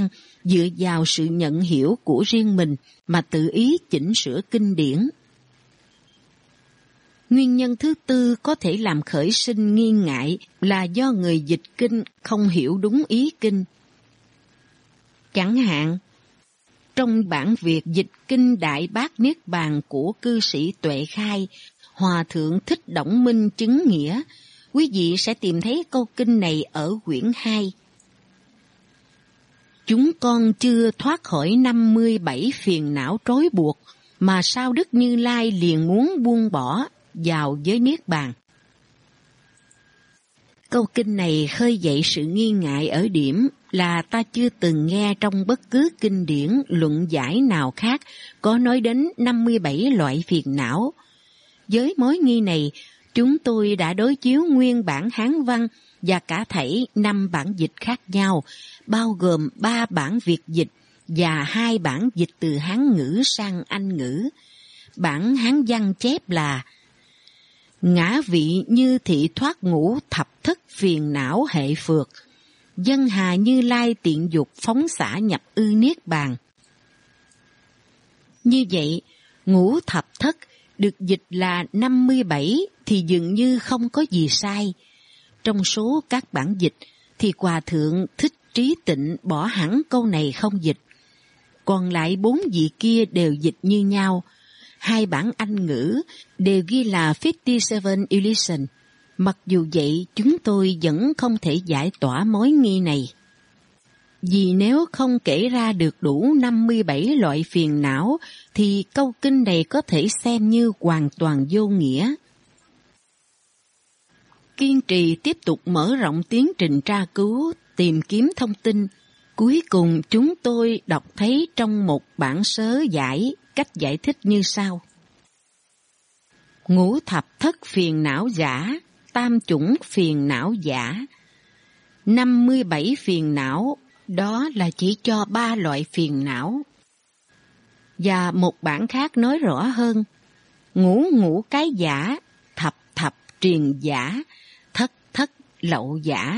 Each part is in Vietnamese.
gian dựa vào sự nhận hiểu của riêng mình mà tự ý chỉnh sửa kinh điển. Nguyên nhân thứ tư có thể làm khởi sinh nghi ngại là do người dịch kinh không hiểu đúng ý kinh. Chẳng hạn, trong bản việc dịch kinh Đại Bát Niết Bàn của cư sĩ Tuệ Khai, Hòa Thượng Thích Đổng Minh chứng nghĩa, quý vị sẽ tìm thấy câu kinh này ở quyển 2. Chúng con chưa thoát khỏi 57 phiền não trói buộc, mà sao Đức Như Lai liền muốn buông bỏ vào giới Niết Bàn. Câu kinh này khơi dậy sự nghi ngại ở điểm là ta chưa từng nghe trong bất cứ kinh điển luận giải nào khác có nói đến 57 loại phiền não. Với mối nghi này, chúng tôi đã đối chiếu nguyên bản Hán văn và cả thảy 5 bản dịch khác nhau, bao gồm 3 bản Việt dịch và 2 bản dịch từ Hán ngữ sang Anh ngữ. Bản Hán văn chép là: ngã vị như thị thoát ngũ thập thất phiền não hệ phược, dân hà Như Lai tiện dục phóng xả nhập ư niết bàn. Như vậy, ngũ thập thất được dịch là 57 thì dường như không có gì sai. Trong số các bản dịch thì Hòa Thượng Thích Trí Tịnh bỏ hẳn câu này không dịch. Còn lại 4 vị kia đều dịch như nhau. 2 bản Anh ngữ đều ghi là 57 illusion. Mặc dù vậy, chúng tôi vẫn không thể giải tỏa mối nghi này. Vì nếu không kể ra được đủ 57 loại phiền não, thì câu kinh này có thể xem như hoàn toàn vô nghĩa. Kiên trì tiếp tục mở rộng tiến trình tra cứu, tìm kiếm thông tin. Cuối cùng chúng tôi đọc thấy trong một bản sớ giải cách giải thích như sau. Ngũ thập thất phiền não giả, tam chủng phiền não giả. 57 phiền não, đó là chỉ cho 3 loại phiền não. Và một bản khác nói rõ hơn, ngũ ngũ cái giả, thập thập triền giả, thất thất lậu giả.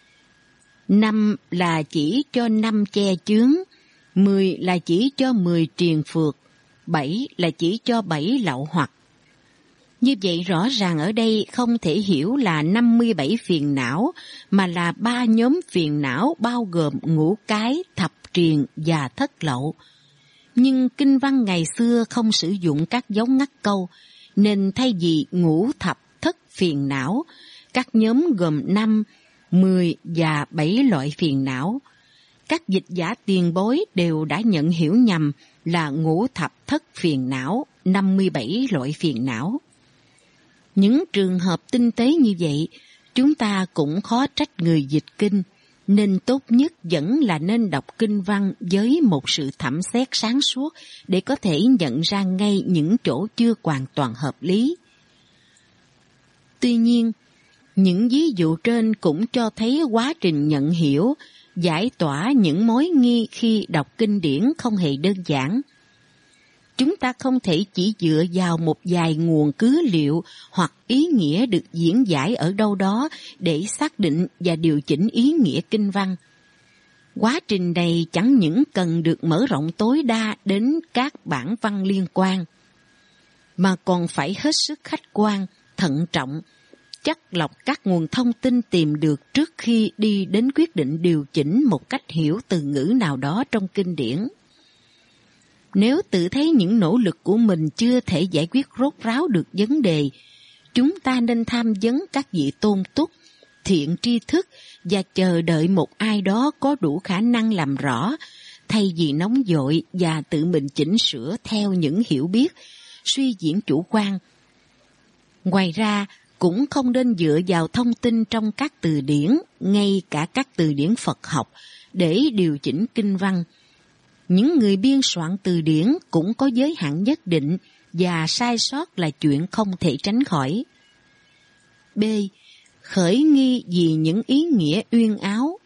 5 là chỉ cho 5 che chướng, 10 là chỉ cho 10 triền phược, 7 là chỉ cho 7 lậu hoặc. Như vậy rõ ràng ở đây không thể hiểu là 57 phiền não, mà là 3 nhóm phiền não bao gồm ngũ cái, thập triền và thất lậu. Nhưng kinh văn ngày xưa không sử dụng các dấu ngắt câu, nên thay vì ngũ thập thất phiền não, các nhóm gồm 5, 10 và 7 loại phiền não. Các dịch giả tiền bối đều đã nhận hiểu nhầm là ngũ thập thất phiền não, 57 loại phiền não. Những trường hợp tinh tế như vậy, chúng ta cũng khó trách người dịch kinh, nên tốt nhất vẫn là nên đọc kinh văn với một sự thẩm xét sáng suốt để có thể nhận ra ngay những chỗ chưa hoàn toàn hợp lý. Tuy nhiên, những ví dụ trên cũng cho thấy quá trình nhận hiểu, giải tỏa những mối nghi khi đọc kinh điển không hề đơn giản. Chúng ta không thể chỉ dựa vào một vài nguồn cứ liệu hoặc ý nghĩa được diễn giải ở đâu đó để xác định và điều chỉnh ý nghĩa kinh văn. Quá trình này chẳng những cần được mở rộng tối đa đến các bản văn liên quan, mà còn phải hết sức khách quan, thận trọng, chắt lọc các nguồn thông tin tìm được trước khi đi đến quyết định điều chỉnh một cách hiểu từ ngữ nào đó trong kinh điển. Nếu tự thấy những nỗ lực của mình chưa thể giải quyết rốt ráo được vấn đề, chúng ta nên tham vấn các vị tôn túc, thiện tri thức và chờ đợi một ai đó có đủ khả năng làm rõ, thay vì nóng vội và tự mình chỉnh sửa theo những hiểu biết, suy diễn chủ quan. Ngoài ra, cũng không nên dựa vào thông tin trong các từ điển, ngay cả các từ điển Phật học, để điều chỉnh kinh văn. Những người biên soạn từ điển cũng có giới hạn nhất định và sai sót là chuyện không thể tránh khỏi. B. Khởi nghi vì những ý nghĩa uyên áo.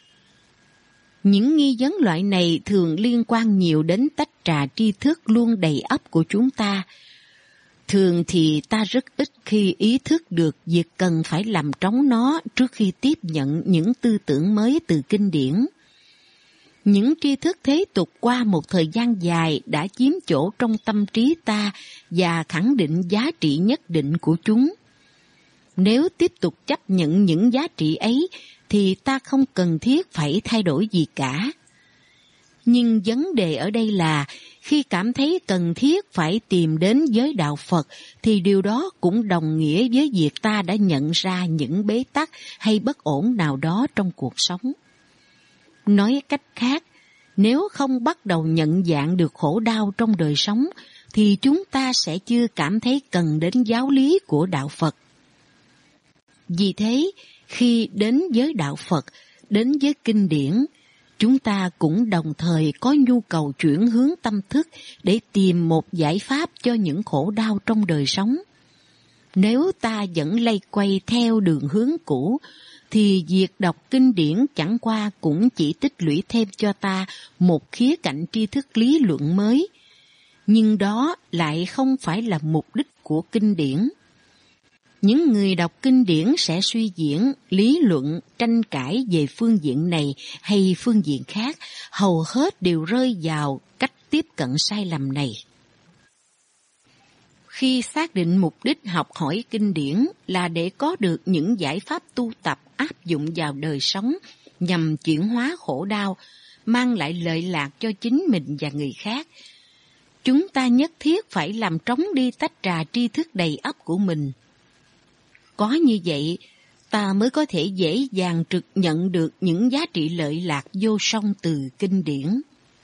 Những nghi vấn loại này thường liên quan nhiều đến tách trà tri thức luôn đầy ắp của chúng ta. Thường thì ta rất ít khi ý thức được việc cần phải làm trống nó trước khi tiếp nhận những tư tưởng mới từ kinh điển. Những tri thức thế tục qua một thời gian dài đã chiếm chỗ trong tâm trí ta và khẳng định giá trị nhất định của chúng. Nếu tiếp tục chấp nhận những giá trị ấy, thì ta không cần thiết phải thay đổi gì cả. Nhưng vấn đề ở đây là, khi cảm thấy cần thiết phải tìm đến giới đạo Phật, thì điều đó cũng đồng nghĩa với việc ta đã nhận ra những bế tắc hay bất ổn nào đó trong cuộc sống. Nói cách khác, nếu không bắt đầu nhận dạng được khổ đau trong đời sống, thì chúng ta sẽ chưa cảm thấy cần đến giáo lý của đạo Phật. Vì thế, khi đến với đạo Phật, đến với kinh điển, chúng ta cũng đồng thời có nhu cầu chuyển hướng tâm thức để tìm một giải pháp cho những khổ đau trong đời sống. Nếu ta vẫn lay quay theo đường hướng cũ, thì việc đọc kinh điển chẳng qua cũng chỉ tích lũy thêm cho ta một khía cạnh tri thức lý luận mới. Nhưng đó lại không phải là mục đích của kinh điển. Những người đọc kinh điển sẽ suy diễn, lý luận, tranh cãi về phương diện này hay phương diện khác, hầu hết đều rơi vào cách tiếp cận sai lầm này. Khi xác định mục đích học hỏi kinh điển là để có được những giải pháp tu tập áp dụng vào đời sống nhằm chuyển hóa khổ đau, mang lại lợi lạc cho chính mình và người khác, chúng ta nhất thiết phải làm trống đi tách trà tri thức đầy ắp của mình. Có như vậy, ta mới có thể dễ dàng trực nhận được những giá trị lợi lạc vô song từ kinh điển.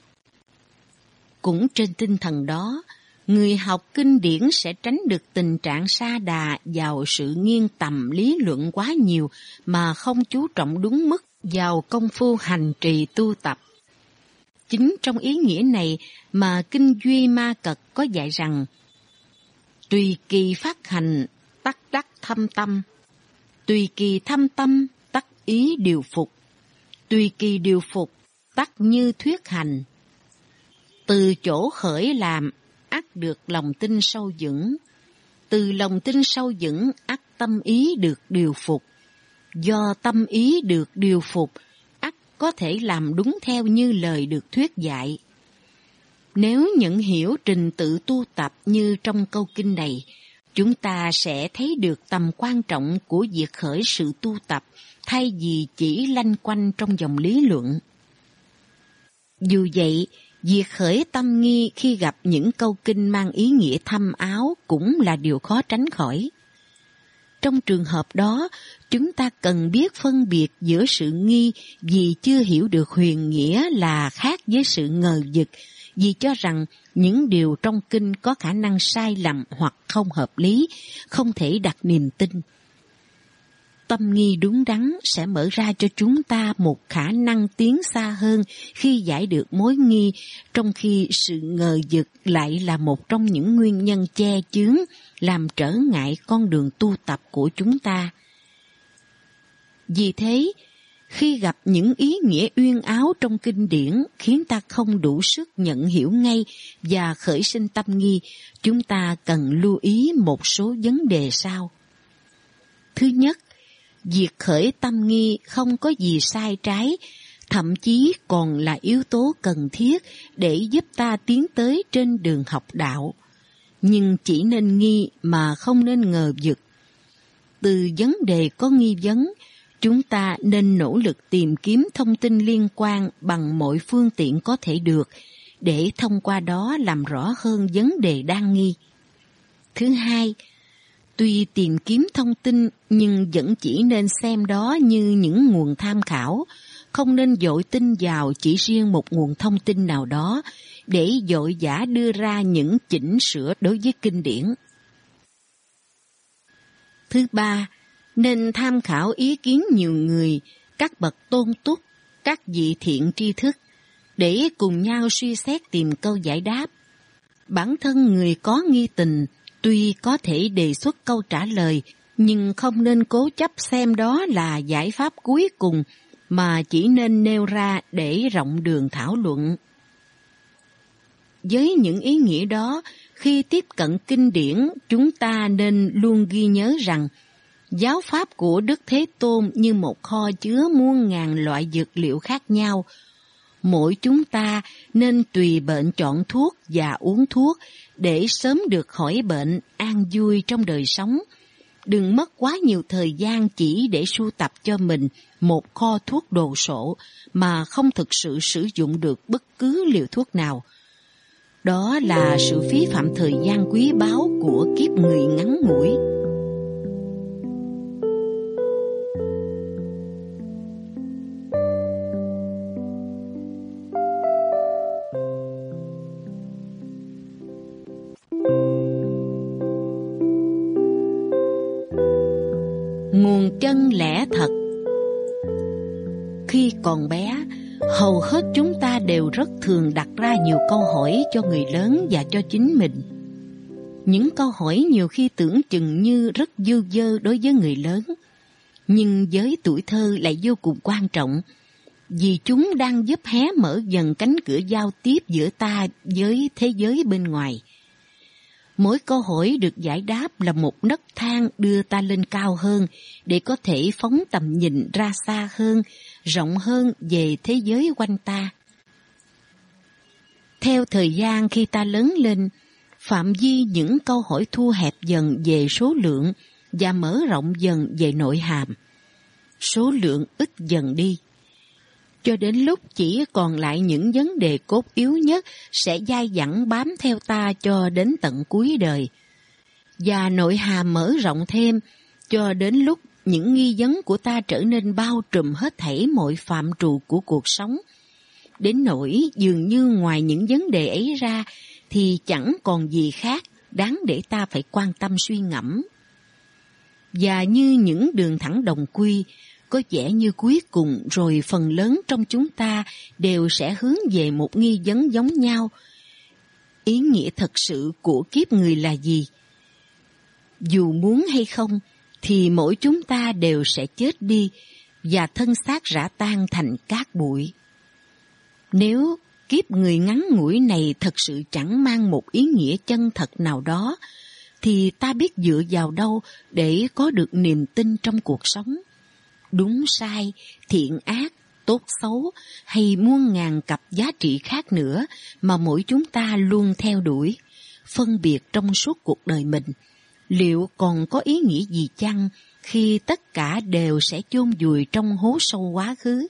Cũng trên tinh thần đó, người học kinh điển sẽ tránh được tình trạng sa đà vào sự nghiêng tầm lý luận quá nhiều mà không chú trọng đúng mức vào công phu hành trì tu tập. Chính trong ý nghĩa này mà Kinh Duy Ma Cật có dạy rằng: tùy kỳ phát hành, tắc đắc thâm tâm; tùy kỳ thâm tâm, tắc ý điều phục; tùy kỳ điều phục, tắc như thuyết hành. Từ chỗ khởi làm, ắt được lòng tin sâu vững; từ lòng tin sâu vững, ắt tâm ý được điều phục; do tâm ý được điều phục, ắt có thể làm đúng theo như lời được thuyết dạy. Nếu nhận hiểu trình tự tu tập như trong câu kinh này, chúng ta sẽ thấy được tầm quan trọng của việc khởi sự tu tập thay vì chỉ lanh quanh trong dòng lý luận. Dù vậy, việc khởi tâm nghi khi gặp những câu kinh mang ý nghĩa thâm áo cũng là điều khó tránh khỏi. Trong trường hợp đó, chúng ta cần biết phân biệt giữa sự nghi vì chưa hiểu được huyền nghĩa là khác với sự ngờ vực, vì cho rằng những điều trong kinh có khả năng sai lầm hoặc không hợp lý, không thể đặt niềm tin. Tâm nghi đúng đắn sẽ mở ra cho chúng ta một khả năng tiến xa hơn khi giải được mối nghi, trong khi sự ngờ vực lại là một trong những nguyên nhân che chướng, làm trở ngại con đường tu tập của chúng ta. Vì thế, khi gặp những ý nghĩa uyên áo trong kinh điển khiến ta không đủ sức nhận hiểu ngay và khởi sinh tâm nghi, chúng ta cần lưu ý một số vấn đề sau. Thứ nhất, việc khởi tâm nghi không có gì sai trái, thậm chí còn là yếu tố cần thiết để giúp ta tiến tới trên đường học đạo. Nhưng chỉ nên nghi mà không nên ngờ vực. Từ vấn đề có nghi vấn, chúng ta nên nỗ lực tìm kiếm thông tin liên quan bằng mọi phương tiện có thể được, để thông qua đó làm rõ hơn vấn đề đang nghi. Thứ hai, tuy tìm kiếm thông tin nhưng vẫn chỉ nên xem đó như những nguồn tham khảo, không nên vội tin vào chỉ riêng một nguồn thông tin nào đó để vội vã đưa ra những chỉnh sửa đối với kinh điển. Thứ ba, nên tham khảo ý kiến nhiều người, các bậc tôn túc, các vị thiện tri thức, để cùng nhau suy xét tìm câu giải đáp. Bản thân người có nghi tình tuy có thể đề xuất câu trả lời, nhưng không nên cố chấp xem đó là giải pháp cuối cùng, mà chỉ nên nêu ra để rộng đường thảo luận. Với những ý nghĩa đó, khi tiếp cận kinh điển, chúng ta nên luôn ghi nhớ rằng giáo pháp của Đức Thế Tôn như một kho chứa muôn ngàn loại dược liệu khác nhau. Mỗi chúng ta nên tùy bệnh chọn thuốc và uống thuốc để sớm được khỏi bệnh, an vui trong đời sống. Đừng mất quá nhiều thời gian chỉ để sưu tập cho mình một kho thuốc đồ sộ mà không thực sự sử dụng được bất cứ liều thuốc nào. Đó là sự phí phạm thời gian quý báu của kiếp người ngắn ngủi. Nguồn chân lẽ thật. Khi còn bé, hầu hết chúng ta đều rất thường đặt ra nhiều câu hỏi cho người lớn và cho chính mình. Những câu hỏi nhiều khi tưởng chừng như rất dư dơ đối với người lớn, nhưng với tuổi thơ lại vô cùng quan trọng, vì chúng đang giúp hé mở dần cánh cửa giao tiếp giữa ta với thế giới bên ngoài. Mỗi câu hỏi được giải đáp là một nấc thang đưa ta lên cao hơn để có thể phóng tầm nhìn ra xa hơn, rộng hơn về thế giới quanh ta. Theo thời gian khi ta lớn lên, phạm vi những câu hỏi thu hẹp dần về số lượng và mở rộng dần về nội hàm. Số lượng ít dần đi, cho đến lúc chỉ còn lại những vấn đề cốt yếu nhất sẽ dai dẳng bám theo ta cho đến tận cuối đời. Và nội hàm mở rộng thêm cho đến lúc những nghi vấn của ta trở nên bao trùm hết thảy mọi phạm trù của cuộc sống. Đến nỗi dường như ngoài những vấn đề ấy ra thì chẳng còn gì khác đáng để ta phải quan tâm suy ngẫm. Và như những đường thẳng đồng quy, có vẻ như cuối cùng rồi phần lớn trong chúng ta đều sẽ hướng về một nghi vấn giống nhau. Ý nghĩa thật sự của kiếp người là gì? Dù muốn hay không, thì mỗi chúng ta đều sẽ chết đi và thân xác rã tan thành cát bụi. Nếu kiếp người ngắn ngủi này thật sự chẳng mang một ý nghĩa chân thật nào đó, thì ta biết dựa vào đâu để có được niềm tin trong cuộc sống? Đúng sai, thiện ác, tốt xấu hay muôn ngàn cặp giá trị khác nữa mà mỗi chúng ta luôn theo đuổi, phân biệt trong suốt cuộc đời mình, liệu còn có ý nghĩa gì chăng khi tất cả đều sẽ chôn vùi trong hố sâu quá khứ?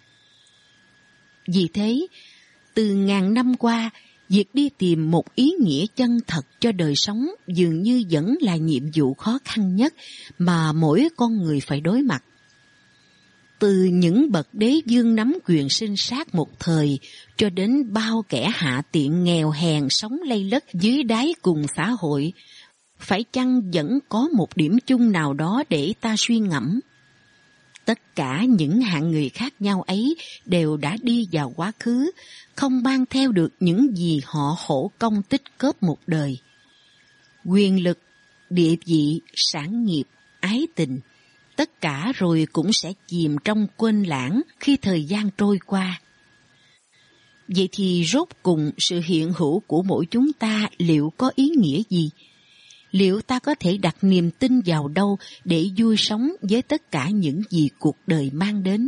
Vì thế, từ ngàn năm qua, việc đi tìm một ý nghĩa chân thật cho đời sống dường như vẫn là nhiệm vụ khó khăn nhất mà mỗi con người phải đối mặt. Từ những bậc đế vương nắm quyền sinh sát một thời cho đến bao kẻ hạ tiện nghèo hèn sống lây lất dưới đáy cùng xã hội, phải chăng vẫn có một điểm chung nào đó để ta suy ngẫm? Tất cả những hạng người khác nhau ấy đều đã đi vào quá khứ, không mang theo được những gì họ khổ công tích góp một đời. Quyền lực, địa vị, sản nghiệp, ái tình, tất cả rồi cũng sẽ chìm trong quên lãng khi thời gian trôi qua. Vậy thì rốt cùng sự hiện hữu của mỗi chúng ta liệu có ý nghĩa gì? Liệu ta có thể đặt niềm tin vào đâu để vui sống với tất cả những gì cuộc đời mang đến?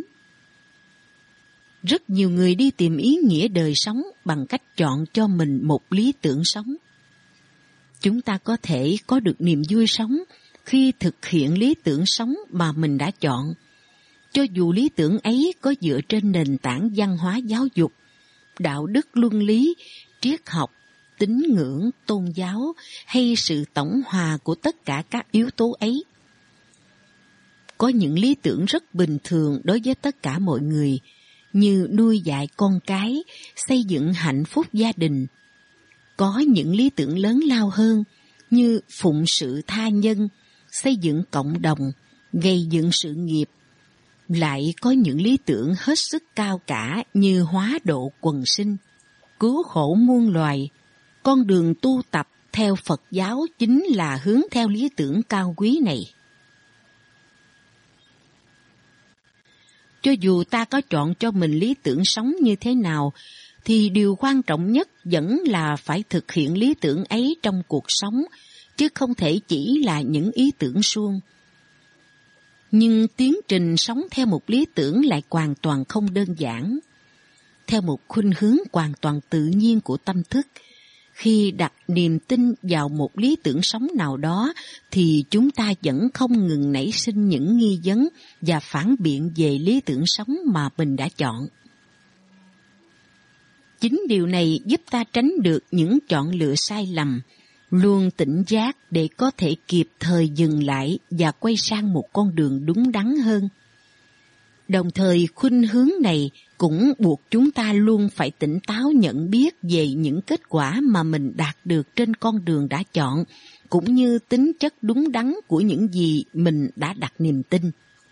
Rất nhiều người đi tìm ý nghĩa đời sống bằng cách chọn cho mình một lý tưởng sống. Chúng ta có thể có được niềm vui sống khi thực hiện lý tưởng sống mà mình đã chọn, cho dù lý tưởng ấy có dựa trên nền tảng văn hóa giáo dục, đạo đức luân lý, triết học, tín ngưỡng, tôn giáo hay sự tổng hòa của tất cả các yếu tố ấy. Có những lý tưởng rất bình thường đối với tất cả mọi người, như nuôi dạy con cái, xây dựng hạnh phúc gia đình. Có những lý tưởng lớn lao hơn, như phụng sự tha nhân, xây dựng cộng đồng, gây dựng sự nghiệp. Lại có những lý tưởng hết sức cao cả như hóa độ quần sinh, cứu khổ muôn loài. Con đường tu tập theo Phật giáo chính là hướng theo lý tưởng cao quý này. Cho dù ta có chọn cho mình lý tưởng sống như thế nào, thì điều quan trọng nhất vẫn là phải thực hiện lý tưởng ấy trong cuộc sống, chứ không thể chỉ là những ý tưởng suông. Nhưng tiến trình sống theo một lý tưởng lại hoàn toàn không đơn giản. theo một khuynh hướng hoàn toàn tự nhiên của tâm thức. Khi đặt niềm tin vào một lý tưởng sống nào đó, thì chúng ta vẫn không ngừng nảy sinh những nghi vấn và phản biện về lý tưởng sống mà mình đã chọn. Chính điều này giúp ta tránh được những chọn lựa sai lầm, luôn tỉnh giác để có thể kịp thời dừng lại và quay sang một con đường đúng đắn hơn. Đồng thời, khuynh hướng này cũng buộc chúng ta luôn phải tỉnh táo nhận biết về những kết quả mà mình đạt được trên con đường đã chọn, cũng như tính chất đúng đắn của những gì mình đã đặt niềm tin.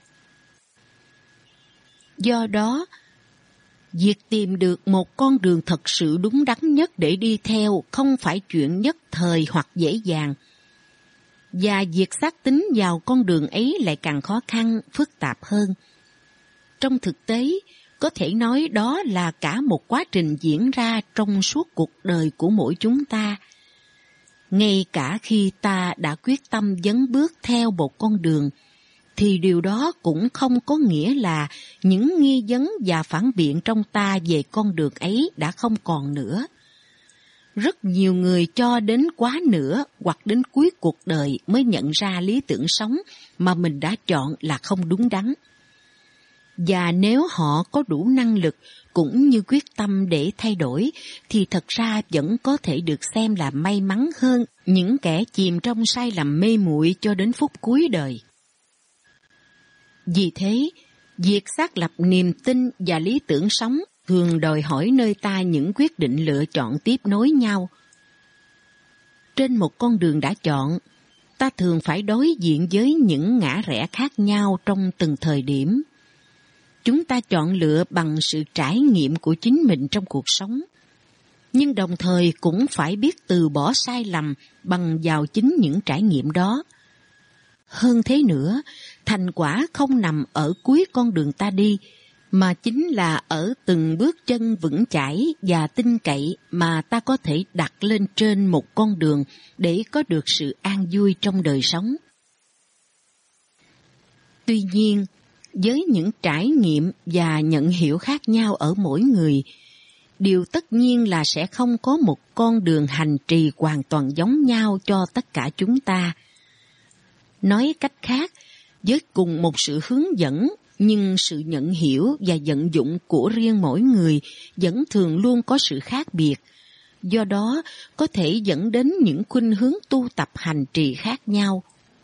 Do đó, việc tìm được một con đường thật sự đúng đắn nhất để đi theo không phải chuyện nhất thời hoặc dễ dàng. Và việc xác tín vào con đường ấy lại càng khó khăn, phức tạp hơn. Trong thực tế, có thể nói đó là cả một quá trình diễn ra trong suốt cuộc đời của mỗi chúng ta. Ngay cả khi ta đã quyết tâm dấn bước theo một con đường, thì điều đó cũng không có nghĩa là những nghi vấn và phản biện trong ta về con đường ấy đã không còn nữa. Rất nhiều người cho đến quá nửa hoặc đến cuối cuộc đời mới nhận ra lý tưởng sống mà mình đã chọn là không đúng đắn. Và nếu họ có đủ năng lực cũng như quyết tâm để thay đổi, thì thật ra vẫn có thể được xem là may mắn hơn những kẻ chìm trong sai lầm mê muội cho đến phút cuối đời. Vì thế, việc xác lập niềm tin và lý tưởng sống thường đòi hỏi nơi ta những quyết định lựa chọn tiếp nối nhau. Trên một con đường đã chọn, ta thường phải đối diện với những ngã rẽ khác nhau trong từng thời điểm. Chúng ta chọn lựa bằng sự trải nghiệm của chính mình trong cuộc sống, nhưng đồng thời cũng phải biết từ bỏ sai lầm bằng vào chính những trải nghiệm đó. Hơn thế nữa, thành quả không nằm ở cuối con đường ta đi, mà chính là ở từng bước chân vững chãi và tin cậy mà ta có thể đặt lên trên một con đường để có được sự an vui trong đời sống. Tuy nhiên, với những trải nghiệm và nhận hiểu khác nhau ở mỗi người, điều tất nhiên là sẽ không có một con đường hành trì hoàn toàn giống nhau cho tất cả chúng ta. Nói cách khác, với cùng một sự hướng dẫn, nhưng sự nhận hiểu và vận dụng của riêng mỗi người vẫn thường luôn có sự khác biệt. Do đó, có thể dẫn đến những khuynh hướng tu tập hành trì khác nhau.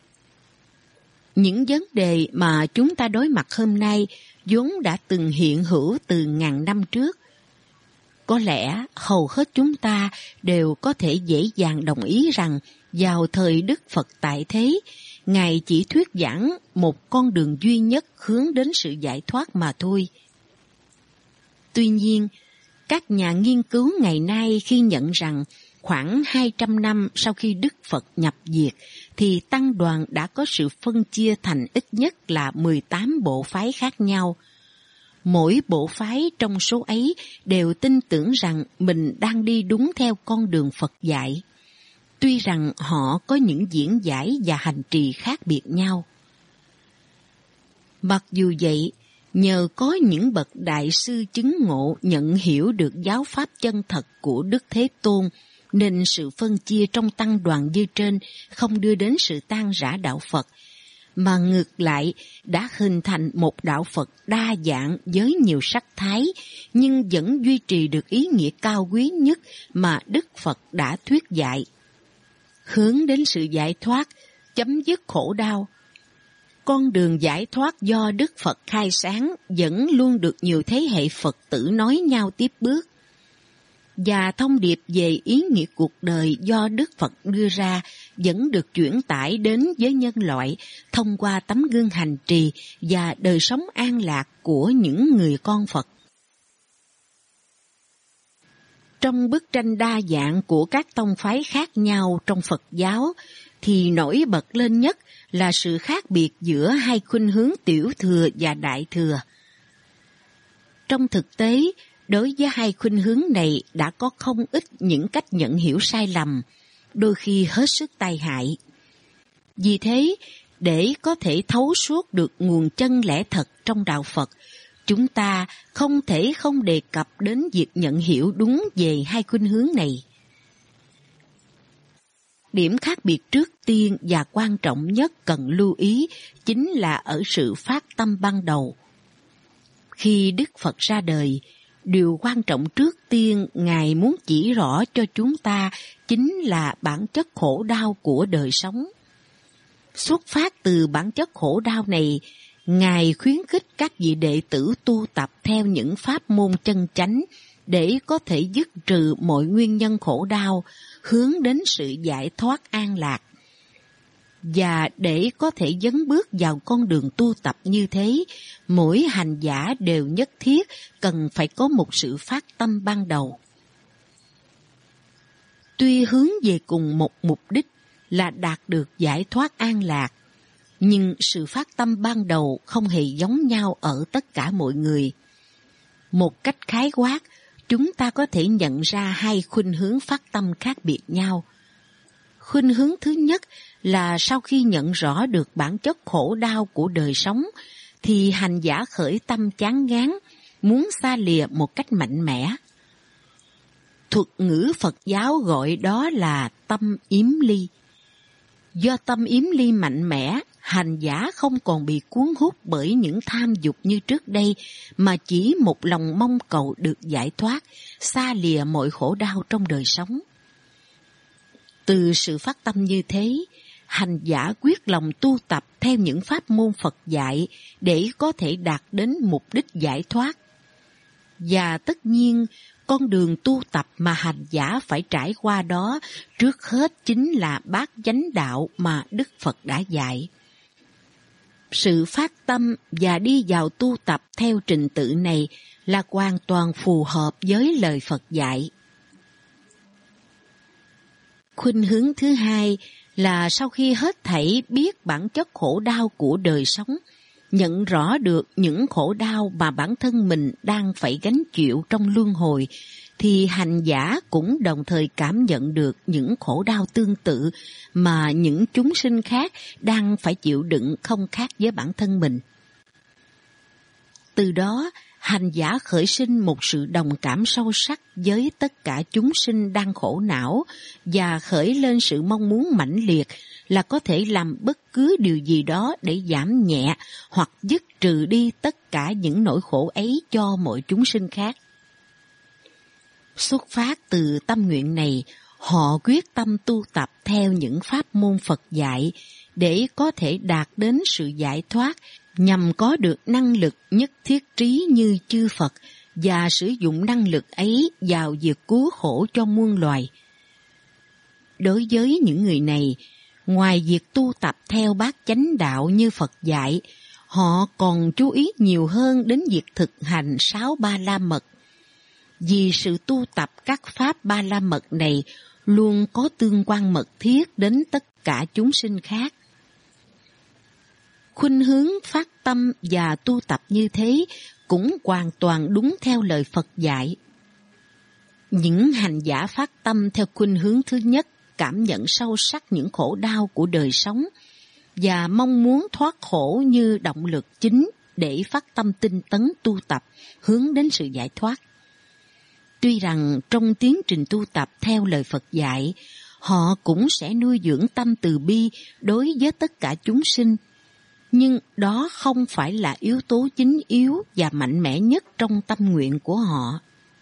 Những vấn đề mà chúng ta đối mặt hôm nay vốn đã từng hiện hữu từ ngàn năm trước. Có lẽ hầu hết chúng ta đều có thể dễ dàng đồng ý rằng vào thời Đức Phật tại thế, Ngài chỉ thuyết giảng một con đường duy nhất hướng đến sự giải thoát mà thôi. Tuy nhiên, các nhà nghiên cứu ngày nay khi nhận rằng khoảng 200 năm sau khi Đức Phật nhập diệt, thì Tăng đoàn đã có sự phân chia thành ít nhất là 18 bộ phái khác nhau. Mỗi bộ phái trong số ấy đều tin tưởng rằng mình đang đi đúng theo con đường Phật dạy, tuy rằng họ có những diễn giải và hành trì khác biệt nhau. Mặc dù vậy, nhờ có những bậc đại sư chứng ngộ nhận hiểu được giáo pháp chân thật của Đức Thế Tôn, nên sự phân chia trong tăng đoàn như trên không đưa đến sự tan rã đạo Phật, mà ngược lại đã hình thành một đạo Phật đa dạng với nhiều sắc thái, nhưng vẫn duy trì được ý nghĩa cao quý nhất mà Đức Phật đã thuyết dạy. Hướng đến sự giải thoát, chấm dứt khổ đau. Con đường giải thoát do Đức Phật khai sáng vẫn luôn được nhiều thế hệ Phật tử nói nhau tiếp bước. Và thông điệp về ý nghĩa cuộc đời do Đức Phật đưa ra vẫn được chuyển tải đến với nhân loại thông qua tấm gương hành trì và đời sống an lạc của những người con Phật. Trong bức tranh đa dạng của các tông phái khác nhau trong Phật giáo, thì nổi bật lên nhất là sự khác biệt giữa hai khuynh hướng tiểu thừa và đại thừa. Trong thực tế, đối với hai khuynh hướng này đã có không ít những cách nhận hiểu sai lầm, đôi khi hết sức tai hại. Vì thế, để có thể thấu suốt được nguồn chân lẽ thật trong đạo Phật, chúng ta không thể không đề cập đến việc nhận hiểu đúng về hai khuynh hướng này. Điểm khác biệt trước tiên và quan trọng nhất cần lưu ý chính là ở sự phát tâm ban đầu. Khi Đức Phật ra đời, điều quan trọng trước tiên Ngài muốn chỉ rõ cho chúng ta chính là bản chất khổ đau của đời sống. Xuất phát từ bản chất khổ đau này, Ngài khuyến khích các vị đệ tử tu tập theo những pháp môn chân chánh để có thể dứt trừ mọi nguyên nhân khổ đau, hướng đến sự giải thoát an lạc. Và để có thể dấn bước vào con đường tu tập như thế, mỗi hành giả đều nhất thiết cần phải có một sự phát tâm ban đầu. Tuy hướng về cùng một mục đích là đạt được giải thoát an lạc, nhưng sự phát tâm ban đầu không hề giống nhau ở tất cả mọi người. Một cách khái quát, chúng ta có thể nhận ra hai khuynh hướng phát tâm khác biệt nhau. Khuynh hướng thứ nhất là sau khi nhận rõ được bản chất khổ đau của đời sống, thì hành giả khởi tâm chán ngán, muốn xa lìa một cách mạnh mẽ. Thuật ngữ Phật giáo gọi đó là tâm yếm ly. Do tâm yếm ly mạnh mẽ, hành giả không còn bị cuốn hút bởi những tham dục như trước đây, mà chỉ một lòng mong cầu được giải thoát, xa lìa mọi khổ đau trong đời sống. Từ sự phát tâm như thế, hành giả quyết lòng tu tập theo những pháp môn Phật dạy để có thể đạt đến mục đích giải thoát. Và tất nhiên, con đường tu tập mà hành giả phải trải qua đó trước hết chính là bát chánh đạo mà Đức Phật đã dạy. Sự phát tâm và đi vào tu tập theo trình tự này là hoàn toàn phù hợp với lời Phật dạy. Khuynh hướng thứ hai là sau khi hết thảy biết bản chất khổ đau của đời sống, nhận rõ được những khổ đau mà bản thân mình đang phải gánh chịu trong luân hồi, thì hành giả cũng đồng thời cảm nhận được những khổ đau tương tự mà những chúng sinh khác đang phải chịu đựng không khác với bản thân mình. Từ đó, hành giả khởi sinh một sự đồng cảm sâu sắc với tất cả chúng sinh đang khổ não và khởi lên sự mong muốn mãnh liệt là có thể làm bất cứ điều gì đó để giảm nhẹ hoặc dứt trừ đi tất cả những nỗi khổ ấy cho mọi chúng sinh khác. Xuất phát từ tâm nguyện này, họ quyết tâm tu tập theo những pháp môn Phật dạy để có thể đạt đến sự giải thoát, nhằm có được năng lực nhất thiết trí như chư Phật và sử dụng năng lực ấy vào việc cứu khổ cho muôn loài. Đối với những người này, ngoài việc tu tập theo bát chánh đạo như Phật dạy, họ còn chú ý nhiều hơn đến việc thực hành 6 Ba La Mật. Vì sự tu tập các pháp Ba La Mật này luôn có tương quan mật thiết đến tất cả chúng sinh khác. Khuynh hướng phát tâm và tu tập như thế cũng hoàn toàn đúng theo lời Phật dạy. Những hành giả phát tâm theo khuynh hướng thứ nhất cảm nhận sâu sắc những khổ đau của đời sống và mong muốn thoát khổ như động lực chính để phát tâm tinh tấn tu tập hướng đến sự giải thoát. Tuy rằng trong tiến trình tu tập theo lời Phật dạy, họ cũng sẽ nuôi dưỡng tâm từ bi đối với tất cả chúng sinh, nhưng đó không phải là yếu tố chính yếu và mạnh mẽ nhất trong tâm nguyện của họ.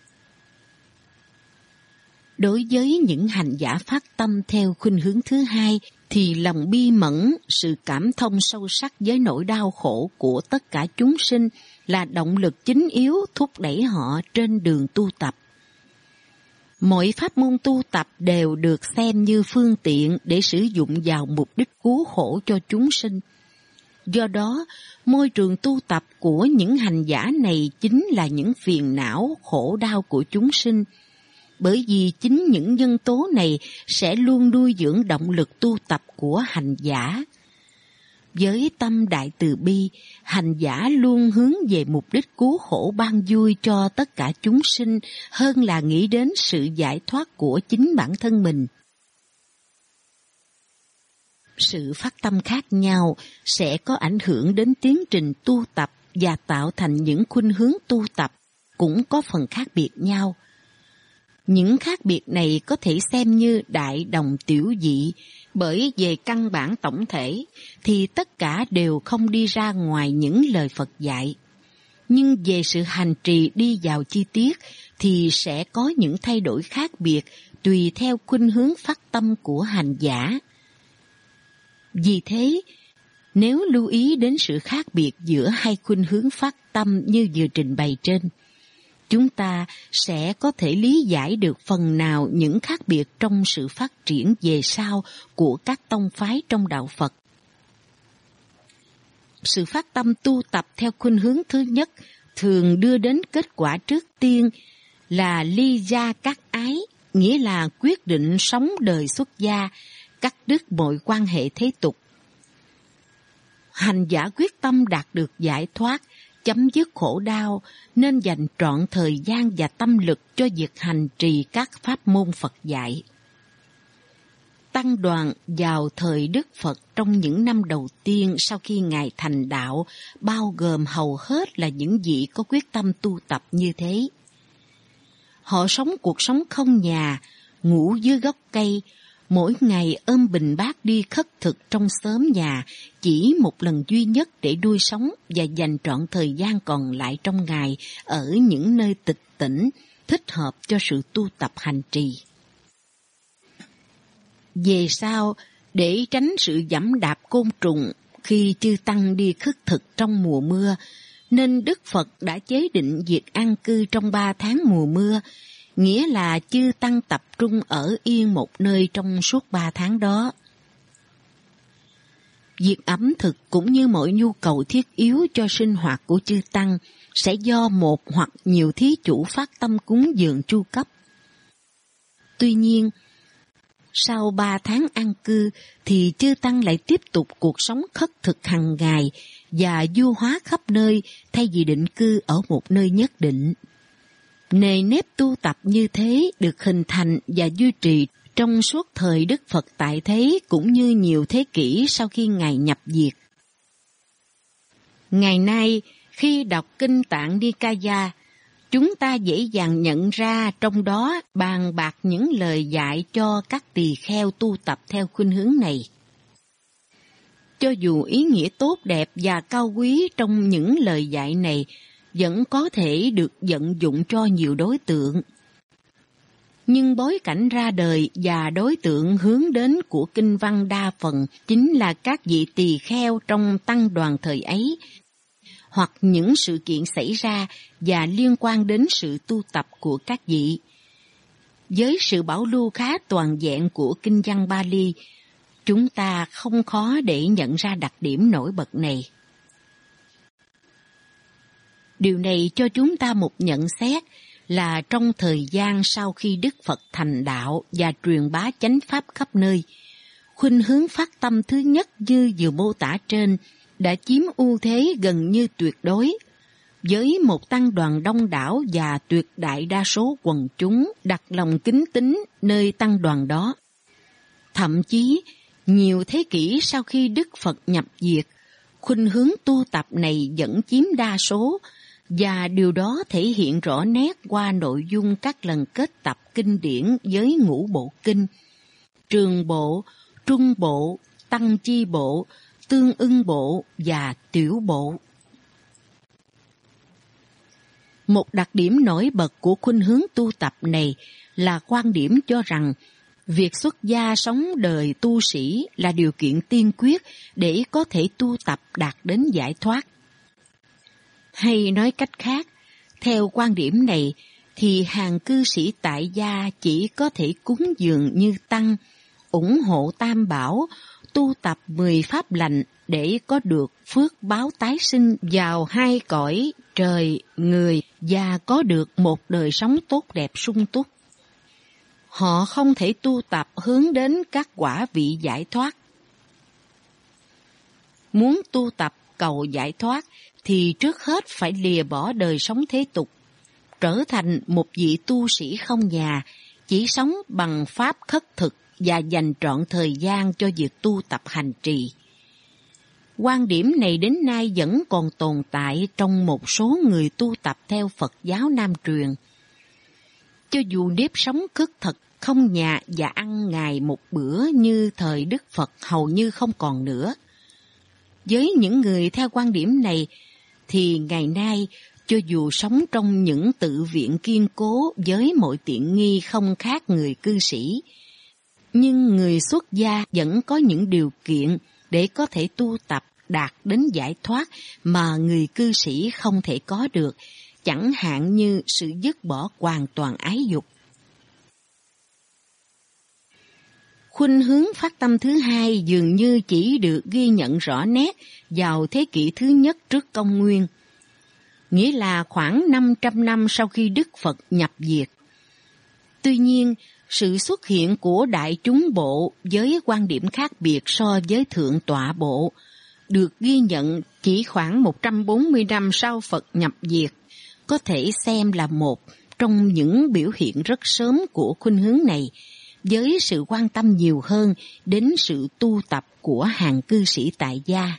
Đối với những hành giả phát tâm theo khuynh hướng thứ hai, thì lòng bi mẫn, sự cảm thông sâu sắc với nỗi đau khổ của tất cả chúng sinh là động lực chính yếu thúc đẩy họ trên đường tu tập. Mọi pháp môn tu tập đều được xem như phương tiện để sử dụng vào mục đích cứu khổ cho chúng sinh. Do đó, môi trường tu tập của những hành giả này chính là những phiền não, khổ đau của chúng sinh. Bởi vì chính những nhân tố này sẽ luôn nuôi dưỡng động lực tu tập của hành giả. Với tâm đại từ bi, hành giả luôn hướng về mục đích cứu khổ ban vui cho tất cả chúng sinh hơn là nghĩ đến sự giải thoát của chính bản thân mình. Sự phát tâm khác nhau sẽ có ảnh hưởng đến tiến trình tu tập và tạo thành những khuynh hướng tu tập cũng có phần khác biệt nhau. Những khác biệt này có thể xem như đại đồng tiểu dị, bởi về căn bản tổng thể thì tất cả đều không đi ra ngoài những lời Phật dạy. Nhưng về sự hành trì đi vào chi tiết thì sẽ có những thay đổi khác biệt tùy theo khuynh hướng phát tâm của hành giả. Vì thế, nếu lưu ý đến sự khác biệt giữa hai khuynh hướng phát tâm như vừa trình bày trên, chúng ta sẽ có thể lý giải được phần nào những khác biệt trong sự phát triển về sau của các tông phái trong đạo Phật. Sự phát tâm tu tập theo khuynh hướng thứ nhất thường đưa đến kết quả trước tiên là ly gia các ái, nghĩa là quyết định sống đời xuất gia, cắt đứt mọi quan hệ thế tục. Hành giả quyết tâm đạt được giải thoát, chấm dứt khổ đau, nên dành trọn thời gian và tâm lực cho việc hành trì các pháp môn Phật dạy. Tăng đoàn vào thời Đức Phật trong những năm đầu tiên sau khi Ngài thành đạo, bao gồm hầu hết là những vị có quyết tâm tu tập như thế. Họ sống cuộc sống không nhà, ngủ dưới gốc cây, mỗi ngày ôm bình bát đi khất thực trong xóm nhà chỉ một lần duy nhất để nuôi sống và dành trọn thời gian còn lại trong ngày ở những nơi tịch tĩnh, thích hợp cho sự tu tập hành trì. Về sau, để tránh sự giẫm đạp côn trùng khi chư tăng đi khất thực trong mùa mưa, nên Đức Phật đã chế định việc an cư trong 3 tháng mùa mưa, nghĩa là chư tăng tập trung ở yên một nơi trong suốt 3 tháng đó. Việc ẩm thực cũng như mọi nhu cầu thiết yếu cho sinh hoạt của chư tăng sẽ do một hoặc nhiều thí chủ phát tâm cúng dường chu cấp. Tuy nhiên, sau 3 tháng an cư thì chư tăng lại tiếp tục cuộc sống khất thực hàng ngày và du hóa khắp nơi thay vì định cư ở một nơi nhất định. Nề nếp tu tập như thế được hình thành và duy trì trong suốt thời Đức Phật tại thế cũng như nhiều thế kỷ sau khi Ngài nhập diệt. Ngày nay, khi đọc Kinh Tạng Nikaya, chúng ta dễ dàng nhận ra trong đó bàn bạc những lời dạy cho các tỳ kheo tu tập theo khuynh hướng này. Cho dù ý nghĩa tốt đẹp và cao quý trong những lời dạy này vẫn có thể được vận dụng cho nhiều đối tượng, nhưng bối cảnh ra đời và đối tượng hướng đến của kinh văn đa phần chính là các vị tỳ kheo trong tăng đoàn thời ấy, hoặc những sự kiện xảy ra và liên quan đến sự tu tập của các vị. Với sự bảo lưu khá toàn vẹn của kinh văn Pali, chúng ta không khó để nhận ra đặc điểm nổi bật này. Điều này cho chúng ta một nhận xét là trong thời gian sau khi Đức Phật thành đạo và truyền bá chánh pháp khắp nơi, khuynh hướng phát tâm thứ nhất như vừa mô tả trên đã chiếm ưu thế gần như tuyệt đối, với một tăng đoàn đông đảo và tuyệt đại đa số quần chúng đặt lòng kính tín nơi tăng đoàn đó. Thậm chí, nhiều thế kỷ sau khi Đức Phật nhập diệt, khuynh hướng tu tập này vẫn chiếm đa số, và điều đó thể hiện rõ nét qua nội dung các lần kết tập kinh điển với ngũ bộ kinh, trường bộ, trung bộ, tăng chi bộ, tương ưng bộ và tiểu bộ. Một đặc điểm nổi bật của khuynh hướng tu tập này là quan điểm cho rằng việc xuất gia sống đời tu sĩ là điều kiện tiên quyết để có thể tu tập đạt đến giải thoát. Hay nói cách khác, theo quan điểm này thì hàng cư sĩ tại gia chỉ có thể cúng dường như tăng, ủng hộ tam bảo, tu tập 10 pháp lành để có được phước báo tái sinh vào hai cõi trời, người và có được một đời sống tốt đẹp sung túc. Họ không thể tu tập hướng đến các quả vị giải thoát. Muốn tu tập cầu giải thoát thì trước hết phải lìa bỏ đời sống thế tục, trở thành một vị tu sĩ không nhà, chỉ sống bằng pháp khất thực và dành trọn thời gian cho việc tu tập hành trì. Quan điểm này đến nay vẫn còn tồn tại trong một số người tu tập theo Phật giáo Nam truyền. Cho dù nếp sống khất thực, không nhà và ăn ngày một bữa như thời Đức Phật hầu như không còn nữa. Với những người theo quan điểm này, thì ngày nay, cho dù sống trong những tự viện kiên cố với mọi tiện nghi không khác người cư sĩ, nhưng người xuất gia vẫn có những điều kiện để có thể tu tập đạt đến giải thoát mà người cư sĩ không thể có được, chẳng hạn như sự dứt bỏ hoàn toàn ái dục. Khuynh hướng phát tâm thứ hai dường như chỉ được ghi nhận rõ nét vào thế kỷ thứ nhất trước công nguyên, nghĩa là khoảng 500 năm sau khi Đức Phật nhập diệt. Tuy nhiên, sự xuất hiện của đại chúng bộ với quan điểm khác biệt so với thượng tọa bộ được ghi nhận chỉ khoảng 140 năm sau Phật nhập diệt, có thể xem là một trong những biểu hiện rất sớm của khuynh hướng này, với sự quan tâm nhiều hơn đến sự tu tập của hàng cư sĩ tại gia.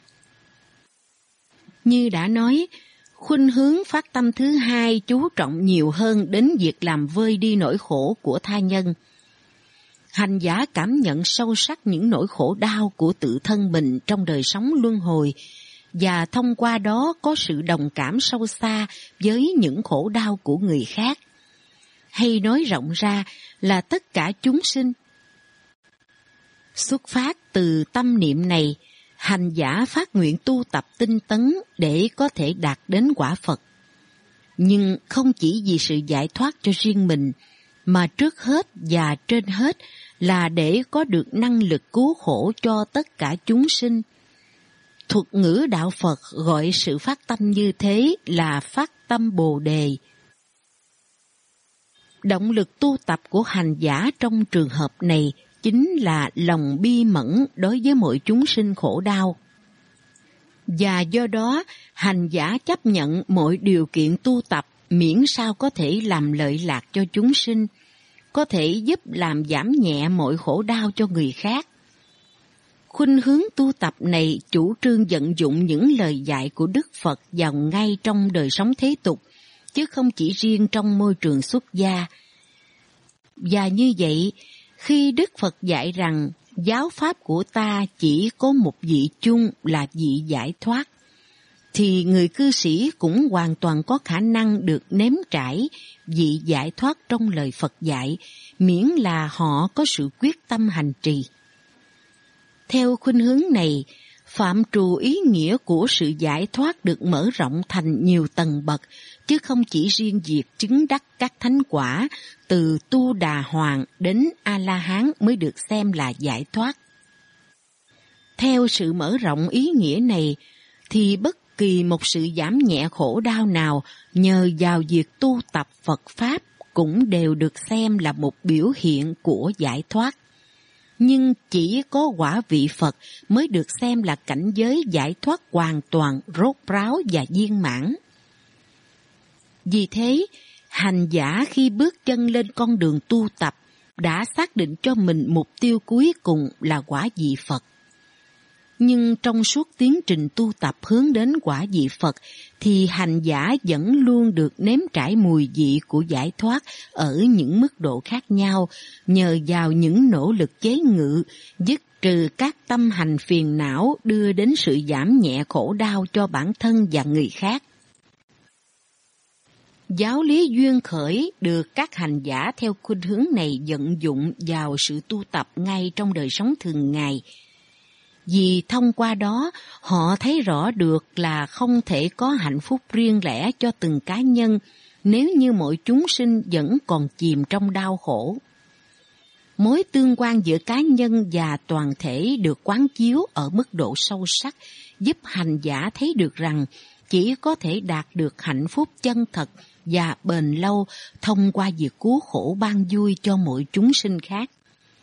Như đã nói, khuynh hướng phát tâm thứ hai chú trọng nhiều hơn đến việc làm vơi đi nỗi khổ của tha nhân. Hành giả cảm nhận sâu sắc những nỗi khổ đau của tự thân mình trong đời sống luân hồi, và thông qua đó có sự đồng cảm sâu xa với những khổ đau của người khác. Hay nói rộng ra là tất cả chúng sinh. Xuất phát từ tâm niệm này, hành giả phát nguyện tu tập tinh tấn để có thể đạt đến quả Phật. Nhưng không chỉ vì sự giải thoát cho riêng mình, mà trước hết và trên hết là để có được năng lực cứu khổ cho tất cả chúng sinh. Thuật ngữ đạo Phật gọi sự phát tâm như thế là phát tâm Bồ Đề. Động lực tu tập của hành giả trong trường hợp này chính là lòng bi mẫn đối với mọi chúng sinh khổ đau. Và do đó, hành giả chấp nhận mọi điều kiện tu tập miễn sao có thể làm lợi lạc cho chúng sinh, có thể giúp làm giảm nhẹ mọi khổ đau cho người khác. Khuynh hướng tu tập này chủ trương vận dụng những lời dạy của Đức Phật vào ngay trong đời sống thế tục, chứ không chỉ riêng trong môi trường xuất gia. Và như vậy, khi Đức Phật dạy rằng giáo pháp của ta chỉ có một vị chung là vị giải thoát, thì người cư sĩ cũng hoàn toàn có khả năng được nếm trải vị giải thoát trong lời Phật dạy, miễn là họ có sự quyết tâm hành trì. Theo khuynh hướng này, phạm trù ý nghĩa của sự giải thoát được mở rộng thành nhiều tầng bậc, chứ không chỉ riêng việc chứng đắc các thánh quả từ Tu Đà Hoàng đến A-la-hán mới được xem là giải thoát. Theo sự mở rộng ý nghĩa này, thì bất kỳ một sự giảm nhẹ khổ đau nào nhờ vào việc tu tập Phật Pháp cũng đều được xem là một biểu hiện của giải thoát. Nhưng chỉ có quả vị Phật mới được xem là cảnh giới giải thoát hoàn toàn, rốt ráo và viên mãn. Vì thế, hành giả khi bước chân lên con đường tu tập đã xác định cho mình mục tiêu cuối cùng là quả vị Phật. Nhưng trong suốt tiến trình tu tập hướng đến quả vị Phật thì hành giả vẫn luôn được nếm trải mùi vị của giải thoát ở những mức độ khác nhau nhờ vào những nỗ lực chế ngự, dứt trừ các tâm hành phiền não đưa đến sự giảm nhẹ khổ đau cho bản thân và người khác. Giáo lý duyên khởi được các hành giả theo khuynh hướng này vận dụng vào sự tu tập ngay trong đời sống thường ngày. Vì thông qua đó, họ thấy rõ được là không thể có hạnh phúc riêng lẻ cho từng cá nhân nếu như mọi chúng sinh vẫn còn chìm trong đau khổ. Mối tương quan giữa cá nhân và toàn thể được quán chiếu ở mức độ sâu sắc, giúp hành giả thấy được rằng chỉ có thể đạt được hạnh phúc chân thật và bền lâu thông qua việc cứu khổ ban vui cho mọi chúng sinh khác.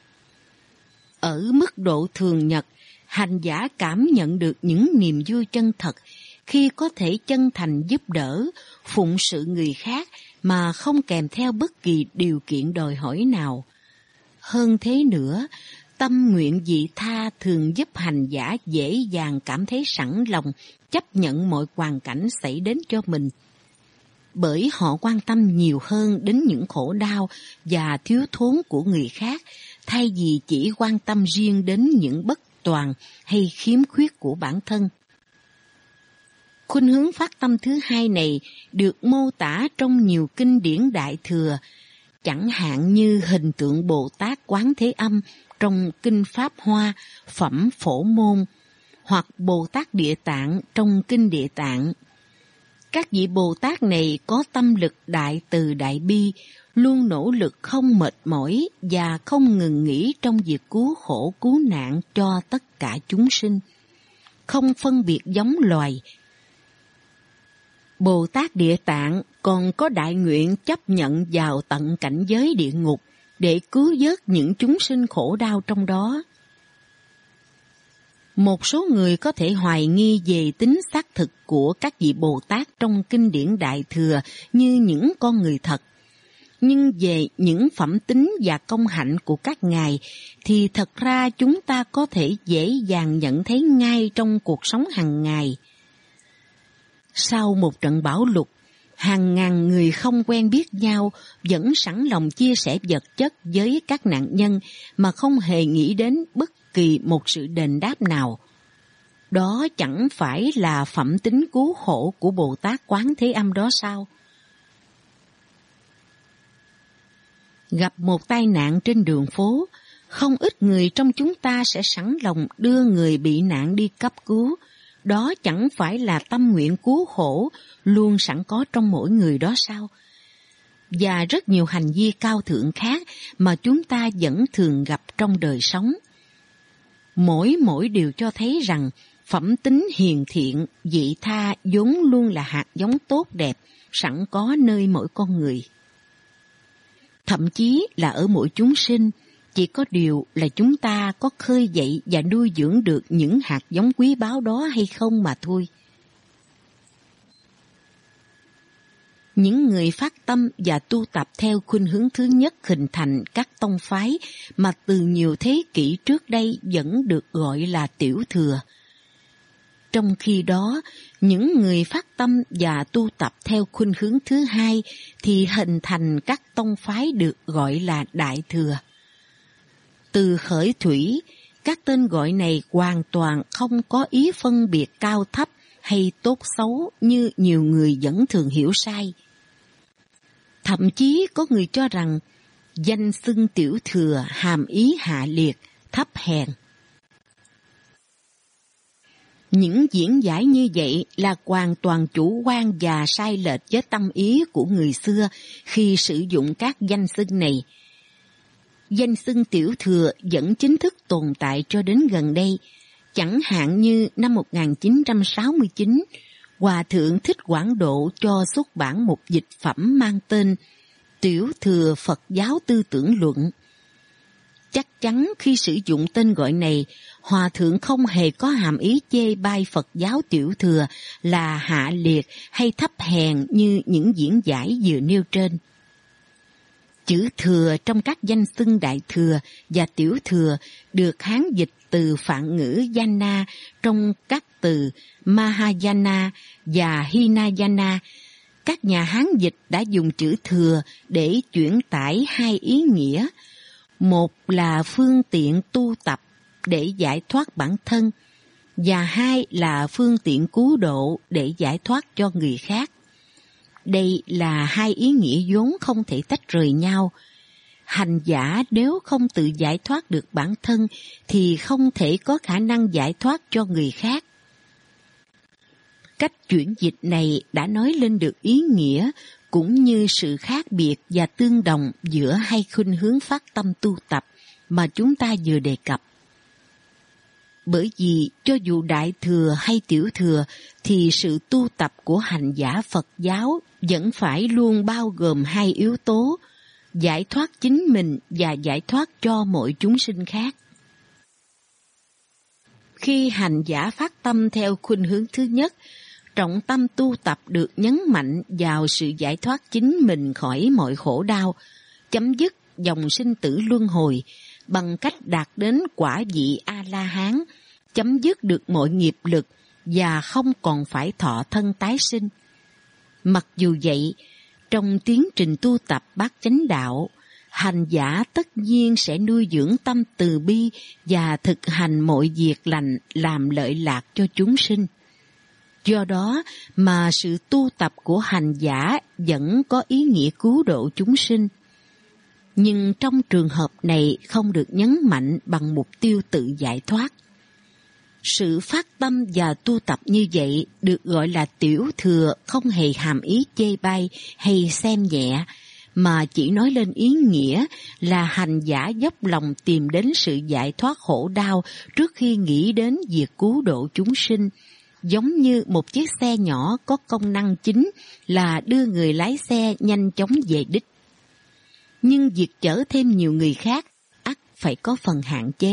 Ở mức độ thường nhật, hành giả cảm nhận được những niềm vui chân thật khi có thể chân thành giúp đỡ, phụng sự người khác mà không kèm theo bất kỳ điều kiện đòi hỏi nào. Hơn thế nữa, Tâm nguyện vị tha thường giúp hành giả dễ dàng cảm thấy sẵn lòng chấp nhận mọi hoàn cảnh xảy đến cho mình, bởi họ quan tâm nhiều hơn đến những khổ đau và thiếu thốn của người khác, thay vì chỉ quan tâm riêng đến những bất toàn hay khiếm khuyết của bản thân. Khuynh hướng phát tâm thứ hai này được mô tả trong nhiều kinh điển Đại Thừa, chẳng hạn như hình tượng Bồ Tát Quán Thế Âm trong Kinh Pháp Hoa, Phẩm Phổ Môn, hoặc Bồ Tát Địa Tạng trong Kinh Địa Tạng. Các vị Bồ Tát này có tâm lực đại từ đại bi, luôn nỗ lực không mệt mỏi và không ngừng nghỉ trong việc cứu khổ cứu nạn cho tất cả chúng sinh, không phân biệt giống loài. Bồ Tát Địa Tạng còn có đại nguyện chấp nhận vào tận cảnh giới địa ngục để cứu vớt những chúng sinh khổ đau trong đó. Một số người có thể hoài nghi về tính xác thực của các vị Bồ Tát trong kinh điển Đại Thừa như những con người thật. Nhưng về những phẩm tính và công hạnh của các ngài thì thật ra chúng ta có thể dễ dàng nhận thấy ngay trong cuộc sống hàng ngày. Sau một trận bão lụt, hàng ngàn người không quen biết nhau vẫn sẵn lòng chia sẻ vật chất với các nạn nhân mà không hề nghĩ đến bất kỳ một sự đền đáp nào. Đó chẳng phải là phẩm tính cứu khổ của Bồ Tát Quán Thế Âm đó sao? Gặp một tai nạn trên đường phố, không ít người trong chúng ta sẽ sẵn lòng đưa người bị nạn đi cấp cứu. Đó chẳng phải là tâm nguyện cứu khổ luôn sẵn có trong mỗi người đó sao? Và rất nhiều hành vi cao thượng khác mà chúng ta vẫn thường gặp trong đời sống. Mỗi điều cho thấy rằng phẩm tính hiền thiện, vị tha vốn luôn là hạt giống tốt đẹp sẵn có nơi mỗi con người. Thậm chí là ở mỗi chúng sinh, chỉ có điều là chúng ta có khơi dậy và nuôi dưỡng được những hạt giống quý báu đó hay không mà thôi. Những người phát tâm và tu tập theo khuynh hướng thứ nhất hình thành các tông phái mà từ nhiều thế kỷ trước đây vẫn được gọi là tiểu thừa. Trong khi đó, những người phát tâm và tu tập theo khuynh hướng thứ hai thì hình thành các tông phái được gọi là đại thừa. Từ khởi thủy, các tên gọi này hoàn toàn không có ý phân biệt cao thấp hay tốt xấu như nhiều người vẫn thường hiểu sai. Thậm chí có người cho rằng danh xưng tiểu thừa hàm ý hạ liệt, thấp hèn. Những diễn giải như vậy là hoàn toàn chủ quan và sai lệch với tâm ý của người xưa khi sử dụng các danh xưng này. Danh xưng tiểu thừa vẫn chính thức tồn tại cho đến gần đây, chẳng hạn như năm 1969, Hòa Thượng Thích Quảng Độ cho xuất bản một dịch phẩm mang tên Tiểu Thừa Phật Giáo Tư Tưởng Luận. Chắc chắn khi sử dụng tên gọi này, Hòa Thượng không hề có hàm ý chê bai Phật giáo tiểu thừa là hạ liệt hay thấp hèn như những diễn giải vừa nêu trên. Chữ thừa trong các danh xưng đại thừa và tiểu thừa được Hán dịch từ Phạn ngữ Jana trong các từ Mahayana và Hinayana. Các nhà Hán dịch đã dùng chữ thừa để chuyển tải hai ý nghĩa. Một là phương tiện tu tập để giải thoát bản thân, và hai là phương tiện cứu độ để giải thoát cho người khác. Đây là hai ý nghĩa vốn không thể tách rời nhau. Hành giả nếu không tự giải thoát được bản thân thì không thể có khả năng giải thoát cho người khác. Cách chuyển dịch này đã nói lên được ý nghĩa cũng như sự khác biệt và tương đồng giữa hai khuynh hướng phát tâm tu tập mà chúng ta vừa đề cập. Bởi vì cho dù đại thừa hay tiểu thừa thì sự tu tập của hành giả Phật giáo vẫn phải luôn bao gồm hai yếu tố, giải thoát chính mình và giải thoát cho mọi chúng sinh khác. Khi hành giả phát tâm theo khuynh hướng thứ nhất, trọng tâm tu tập được nhấn mạnh vào sự giải thoát chính mình khỏi mọi khổ đau, chấm dứt dòng sinh tử luân hồi, bằng cách đạt đến quả vị A-la-hán, chấm dứt được mọi nghiệp lực và không còn phải thọ thân tái sinh. Mặc dù vậy, trong tiến trình tu tập bát chánh đạo, hành giả tất nhiên sẽ nuôi dưỡng tâm từ bi và thực hành mọi việc lành làm lợi lạc cho chúng sinh. Do đó mà sự tu tập của hành giả vẫn có ý nghĩa cứu độ chúng sinh. Nhưng trong trường hợp này không được nhấn mạnh bằng mục tiêu tự giải thoát. Sự phát tâm và tu tập như vậy được gọi là tiểu thừa, không hề hàm ý chê bai hay xem nhẹ, mà chỉ nói lên ý nghĩa là hành giả dốc lòng tìm đến sự giải thoát khổ đau trước khi nghĩ đến việc cứu độ chúng sinh, giống như một chiếc xe nhỏ có công năng chính là đưa người lái xe nhanh chóng về đích. Nhưng việc chở thêm nhiều người khác ắt phải có phần hạn chế.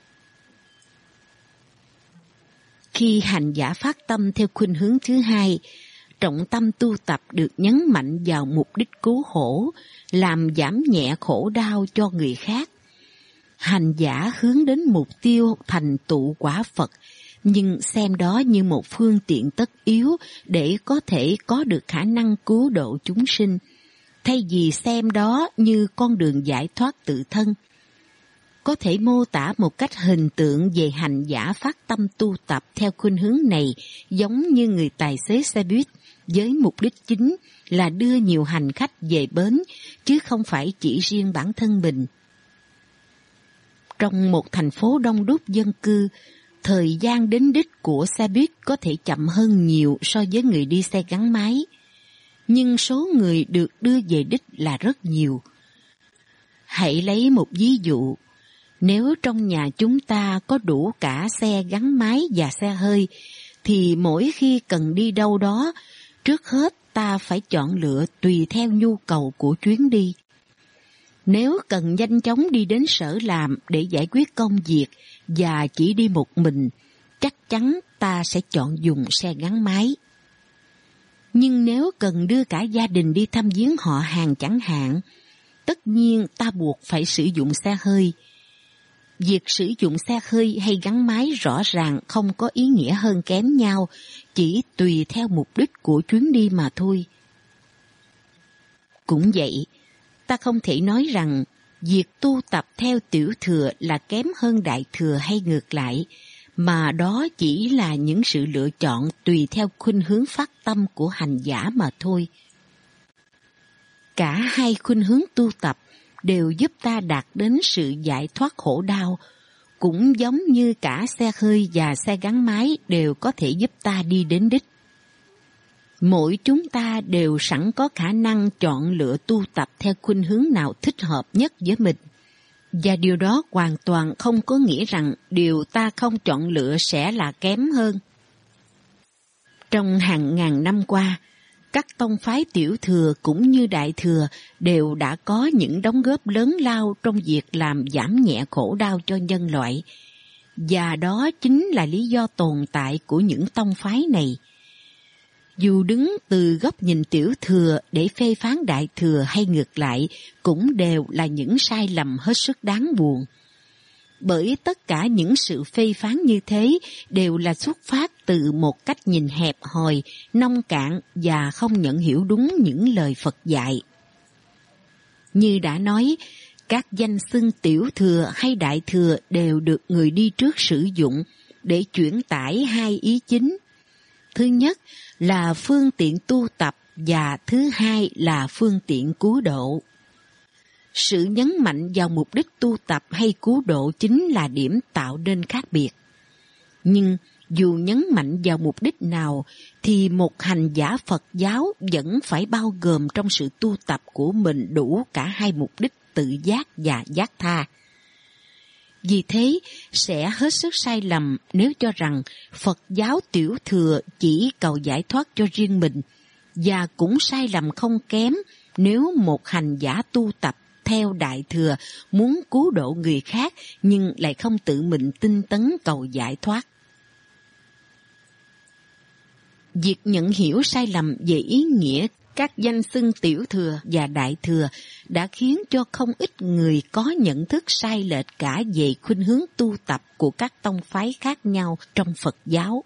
Khi hành giả phát tâm theo khuynh hướng thứ hai, trọng tâm tu tập được nhấn mạnh vào mục đích cứu khổ, làm giảm nhẹ khổ đau cho người khác. Hành giả hướng đến mục tiêu thành tựu quả Phật, nhưng xem đó như một phương tiện tất yếu để có thể có được khả năng cứu độ chúng sinh, thay vì xem đó như con đường giải thoát tự thân. Có thể mô tả một cách hình tượng về hành giả phát tâm tu tập theo khuynh hướng này giống như người tài xế xe buýt với mục đích chính là đưa nhiều hành khách về bến, chứ không phải chỉ riêng bản thân mình. Trong một thành phố đông đúc dân cư, thời gian đến đích của xe buýt có thể chậm hơn nhiều so với người đi xe gắn máy. Nhưng số người được đưa về đích là rất nhiều. Hãy lấy một ví dụ. Nếu trong nhà chúng ta có đủ cả xe gắn máy và xe hơi, thì mỗi khi cần đi đâu đó, trước hết ta phải chọn lựa tùy theo nhu cầu của chuyến đi. Nếu cần nhanh chóng đi đến sở làm để giải quyết công việc và chỉ đi một mình, chắc chắn ta sẽ chọn dùng xe gắn máy. Nhưng nếu cần đưa cả gia đình đi thăm viếng họ hàng chẳng hạn, tất nhiên ta buộc phải sử dụng xe hơi. Việc sử dụng xe hơi hay gắn máy rõ ràng không có ý nghĩa hơn kém nhau, chỉ tùy theo mục đích của chuyến đi mà thôi. Cũng vậy, ta không thể nói rằng việc tu tập theo tiểu thừa là kém hơn đại thừa hay ngược lại, mà đó chỉ là những sự lựa chọn tùy theo khuynh hướng phát tâm của hành giả mà thôi. Cả hai khuynh hướng tu tập đều giúp ta đạt đến sự giải thoát khổ đau, cũng giống như cả xe hơi và xe gắn máy đều có thể giúp ta đi đến đích. Mỗi chúng ta đều sẵn có khả năng chọn lựa tu tập theo khuynh hướng nào thích hợp nhất với mình. Và điều đó hoàn toàn không có nghĩa rằng điều ta không chọn lựa sẽ là kém hơn. Trong hàng ngàn năm qua, các tông phái tiểu thừa cũng như đại thừa đều đã có những đóng góp lớn lao trong việc làm giảm nhẹ khổ đau cho nhân loại. Và đó chính là lý do tồn tại của những tông phái này. Dù đứng từ góc nhìn tiểu thừa để phê phán đại thừa hay ngược lại, cũng đều là những sai lầm hết sức đáng buồn. Bởi tất cả những sự phê phán như thế đều là xuất phát từ một cách nhìn hẹp hòi, nông cạn và không nhận hiểu đúng những lời Phật dạy. Như đã nói, các danh xưng tiểu thừa hay đại thừa đều được người đi trước sử dụng để chuyển tải hai ý chính. Thứ nhất là phương tiện tu tập và thứ hai là phương tiện cứu độ. Sự nhấn mạnh vào mục đích tu tập hay cứu độ chính là điểm tạo nên khác biệt. Nhưng dù nhấn mạnh vào mục đích nào thì một hành giả Phật giáo vẫn phải bao gồm trong sự tu tập của mình đủ cả hai mục đích tự giác và giác tha. Vì thế, sẽ hết sức sai lầm nếu cho rằng Phật giáo tiểu thừa chỉ cầu giải thoát cho riêng mình, và cũng sai lầm không kém nếu một hành giả tu tập theo đại thừa muốn cứu độ người khác nhưng lại không tự mình tinh tấn cầu giải thoát. Việc nhận hiểu sai lầm về ý nghĩa Các danh xưng tiểu thừa và đại thừa đã khiến cho không ít người có nhận thức sai lệch cả về khuynh hướng tu tập của các tông phái khác nhau trong Phật giáo.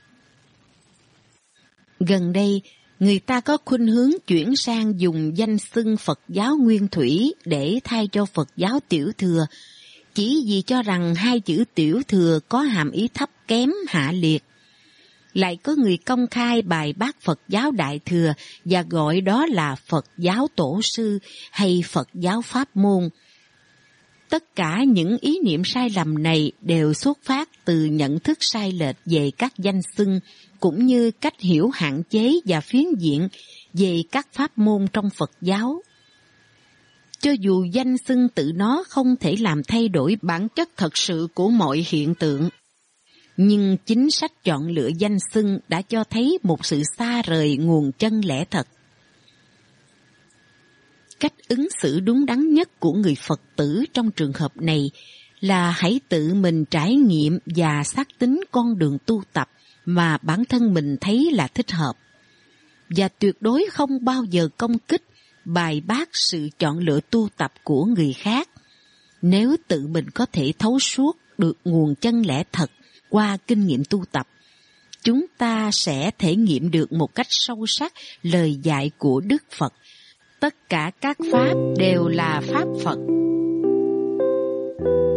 Gần đây, người ta có khuynh hướng chuyển sang dùng danh xưng Phật giáo Nguyên Thủy để thay cho Phật giáo Tiểu Thừa, chỉ vì cho rằng hai chữ Tiểu Thừa có hàm ý thấp kém hạ liệt. Lại có người công khai bài bác Phật giáo Đại Thừa và gọi đó là Phật giáo Tổ Sư hay Phật giáo Pháp Môn. Tất cả những ý niệm sai lầm này đều xuất phát từ nhận thức sai lệch về các danh xưng, cũng như cách hiểu hạn chế và phiến diện về các pháp môn trong Phật giáo. Cho dù danh xưng tự nó không thể làm thay đổi bản chất thật sự của mọi hiện tượng, nhưng chính sách chọn lựa danh xưng đã cho thấy một sự xa rời nguồn chân lẽ thật. Cách ứng xử đúng đắn nhất của người Phật tử trong trường hợp này là hãy tự mình trải nghiệm và xác tín con đường tu tập mà bản thân mình thấy là thích hợp, và tuyệt đối không bao giờ công kích, bài bác sự chọn lựa tu tập của người khác. Nếu tự mình có thể thấu suốt được nguồn chân lẽ thật qua kinh nghiệm tu tập, chúng ta sẽ thể nghiệm được một cách sâu sắc lời dạy của Đức Phật. Tất cả các pháp đều là pháp Phật.